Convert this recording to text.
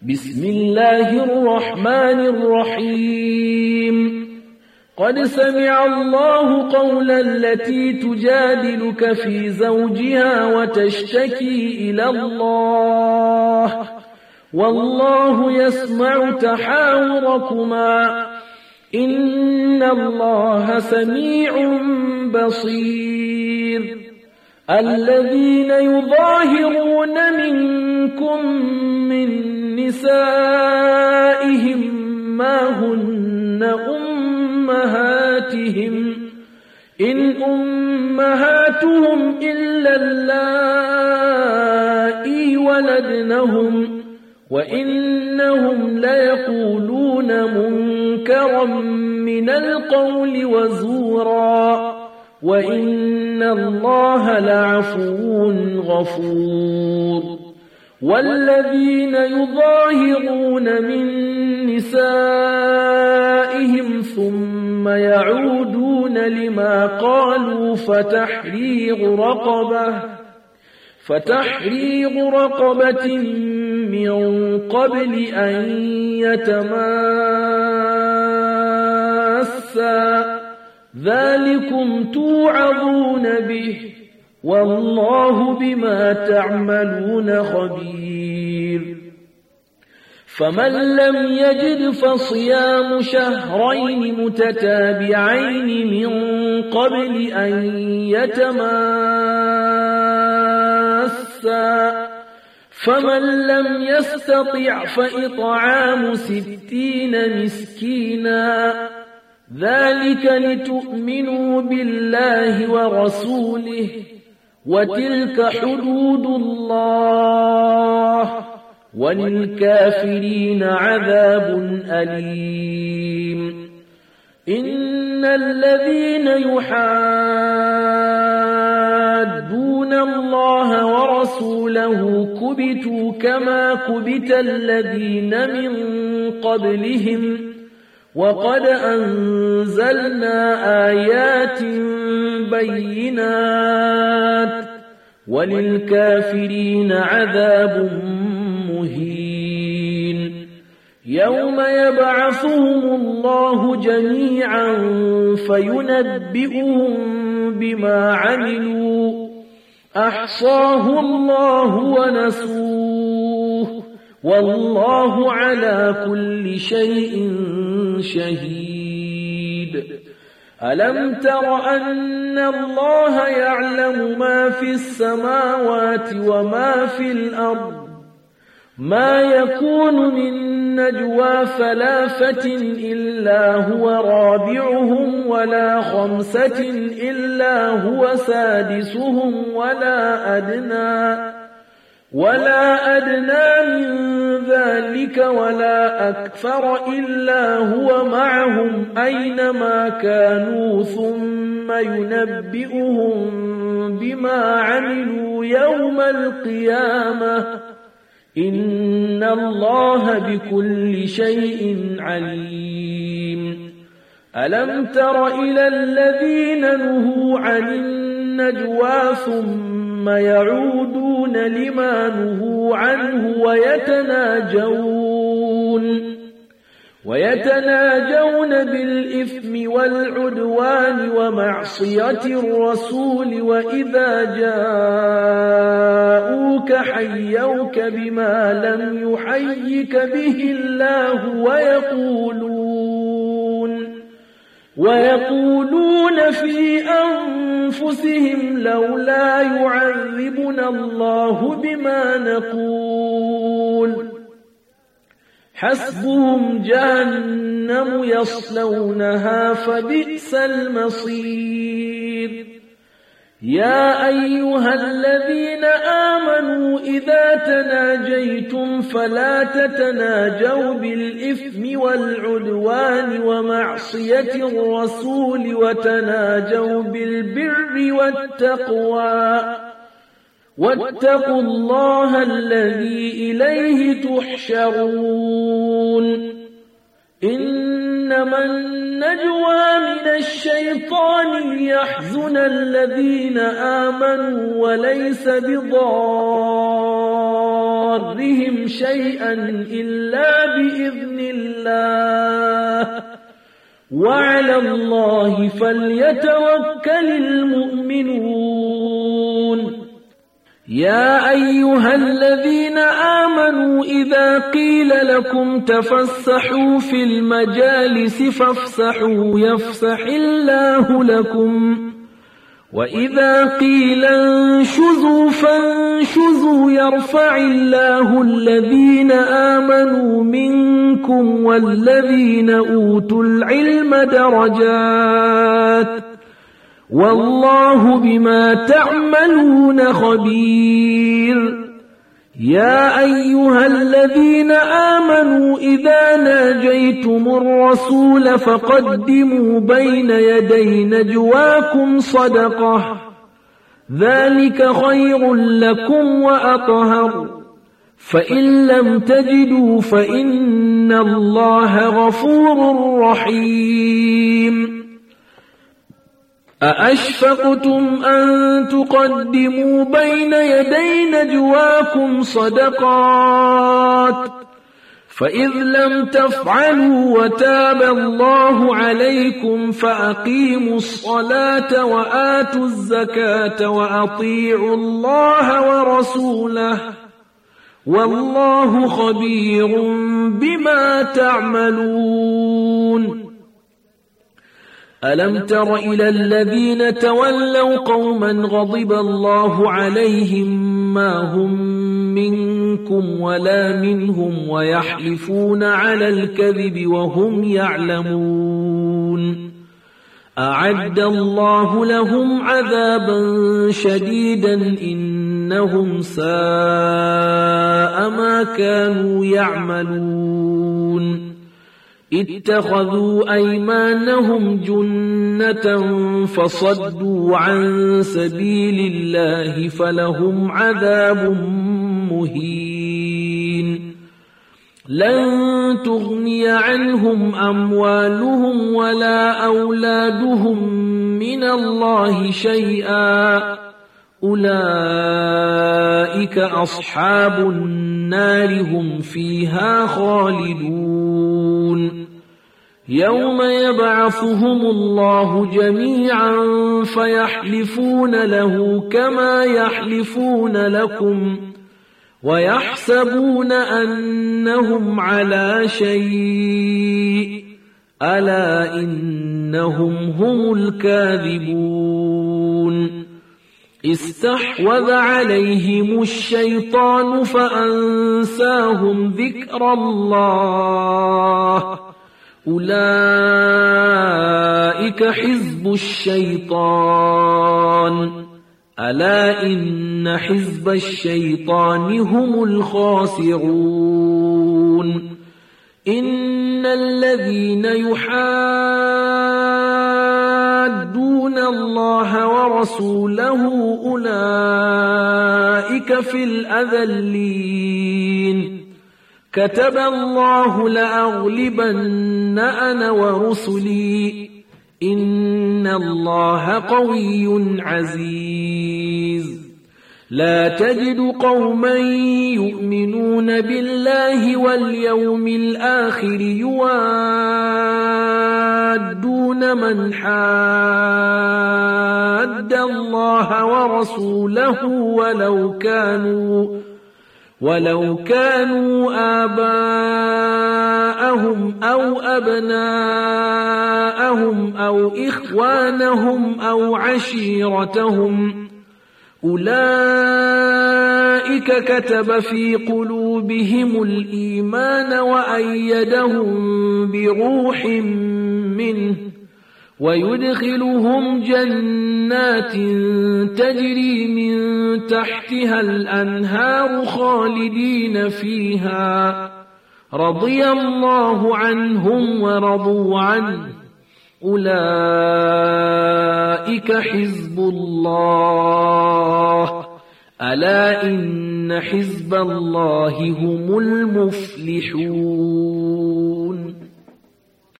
بسم الله الرحمن الرحيم قد سمع الله قول التي تجادلك في زوجها وتشتكي إلى الله والله يسمع تحاوركما إن الله سميع بصير الذين يظاهرون منكم من نسائهم ما هن أمهاتهم إن أمهاتهم إلا اللائي ولدنهم وإنهم ليقولون منكرا من القول وزورا وإن الله لعفو غفور والذين يظاهرون من نسائهم ثم يعودون لما قالوا فتحرير رقبة من قبل أن يتماسا ذلكم توعظون به والله بما تعملون خبير فمن لم يجد فصيام شهرين متتابعين من قبل أن يتماسا فمن لم يستطع فإطعام 60 مسكينا ذلك لتؤمنوا بالله ورسوله وتلك حدود الله وللكافرين عذاب أليم إن الذين يحادون الله ورسوله كبتوا كما كبت الذين من قبلهم وقد أنزلنا آيات بينات وللكافرين عذاب مهين يوم يبعثهم الله جميعا فينبئهم بما عملوا أحصاه الله ونسوه والله على كل شيء شهيد ألم تر أن الله يعلم ما في السماوات وما في الأرض ما يكون من نجوى 3 إلا هو رابعهم ولا 5 إلا هو سادسهم ولا أدنى من ذلك ولا أكثر إلا هو معهم أينما كانوا ثم ينبئهم بما عملوا يوم القيامة إن الله بكل شيء عليم ألم تر إلى الذين نهوا عن النجوى ثم يعودون لما نهوا عنه ويتناجون بالإثم والعدوان ومعصية الرسول وإذا جاءوك حيوك بما لم يحيك به الله ويقولون في أنفسهم لولا يعذبنا الله بما نقول حسبهم جهنم يصلونها فبئس المصير يا أيها الذين آمنوا إذا تناجيتم فلا تتناجوا بالإثم والعدوان ومعصية الرسول وتناجوا بالبر والتقوى واتقوا الله الذي إليه تحشرون إنما النجوى من الشيطان ليحزن الذين آمنوا وليس بضار ضارهم شيئا إلا بإذن الله وعلى الله فليتوكل المؤمنون يا أيها الذين آمنوا إذا قيل لكم تفسحوا في المجالس فافسحوا يفسح الله لكم وإذا قيل انشزوا فانشزوا يرفع الله الذين آمنوا منكم والذين أوتوا العلم درجات والله بما تعملون خبير يا أيها الذين آمنوا إذا ناجيتم الرسول فقدموا بين يدي نجواكم صدقة ذلك خير لكم وأطهر فإن لم تجدوا فإن الله غفور رحيم أأشفقتم أن تقدموا بين يدي نجواكم صدقات فإذ لم تفعلوا وتاب الله عليكم فأقيموا الصلاة وآتوا الزكاة وأطيعوا الله ورسوله والله خبير بما تعملون ألم تر إلى الذين تولوا قوما غضب الله عليهم ما هم منكم ولا منهم ويحلفون على الكذب وهم يعلمون أعد الله لهم عذابا شديدا إنهم ساء ما كانوا يعملون اتخذوا أيمانهم جنة فصدوا عن سبيل الله فلهم عذاب مهين لن تغني عنهم أموالهم ولا أولادهم من الله شيئا أولئك أصحاب النار هم فيها خالدون يوم يبعثهم الله جميعا فيحلفون له كما يحلفون لكم ويحسبون أنهم على شيء ألا إنهم هم الكاذبون استحوذ عليهم الشيطان فأنساهم ذكر الله أولئك حزب الشيطان ألا إن حزب الشيطان هم الخاسرون إن الذين يحادون الله ورسوله أولئك في الأذلين كتب الله لأغلبن أنا ورسلي إن الله قوي عزيز لا تجد قوما يؤمنون بالله واليوم الآخر يوادون من حاد الله ورسوله ولو كانوا آباءهم أو أبناءهم أو إخوانهم أو عشيرتهم أولئك كتب في قلوبهم الإيمان وأيدهم بروح منه ويدخلهم جنات تجري من تحتها الأنهار خالدين فيها رضي الله عنهم ورضوا عنه أولئك حزب الله ألا إن حزب الله هم المفلحون